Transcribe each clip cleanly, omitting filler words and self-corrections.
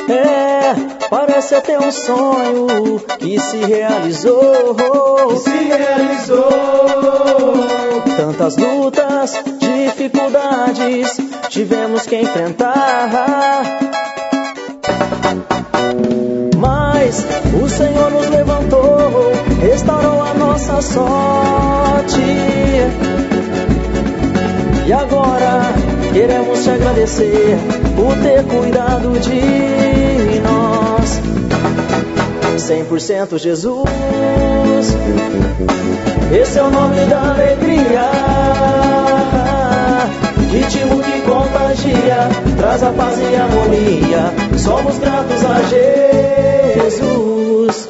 Parece até um sonho que se realizou. Tantas lutas, dificuldades tivemos que enfrentar, mas o Senhor nos levantou, restaurou a nossa sorte. E agora queremos te agradecer por ter cuidado de nós. 100% Jesus, esse é o nome da alegria, ritmo que contagia, traz a paz e a harmonia. Somos gratos a Jesus.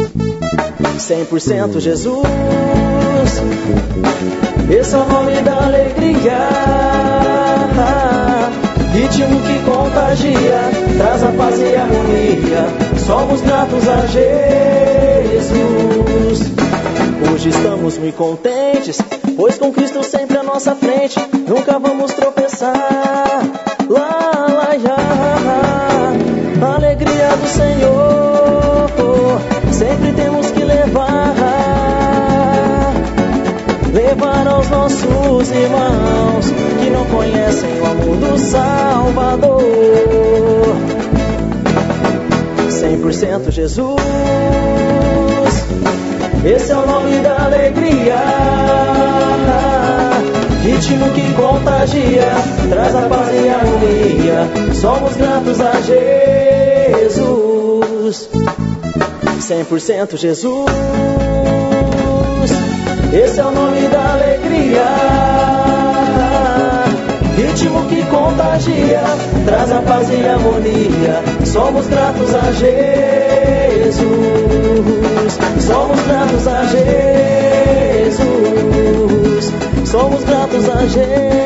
100% Jesus, esse é o nome da alegria, ritmo que contagia, traz a paz e a harmonia. Somos gratos a Jesus. Hoje estamos muito contentes, pois com Cristo sempre à nossa frente, nunca vamos tropeçar. Lá, lá, já, a alegria do Senhor sempre temos que levar aos nossos irmãos que não conhecem o amor do Salvador. 100% Jesus, esse é o nome da alegria, ritmo que contagia, traz a paz e a harmonia. Somos gratos a Jesus. 100% Jesus, esse é o nome da alegria, ritmo que contagia, traz a paz e a harmonia. Somos gratos a Jesus. Somos gratos a Jesus. Somos gratos a Jesus.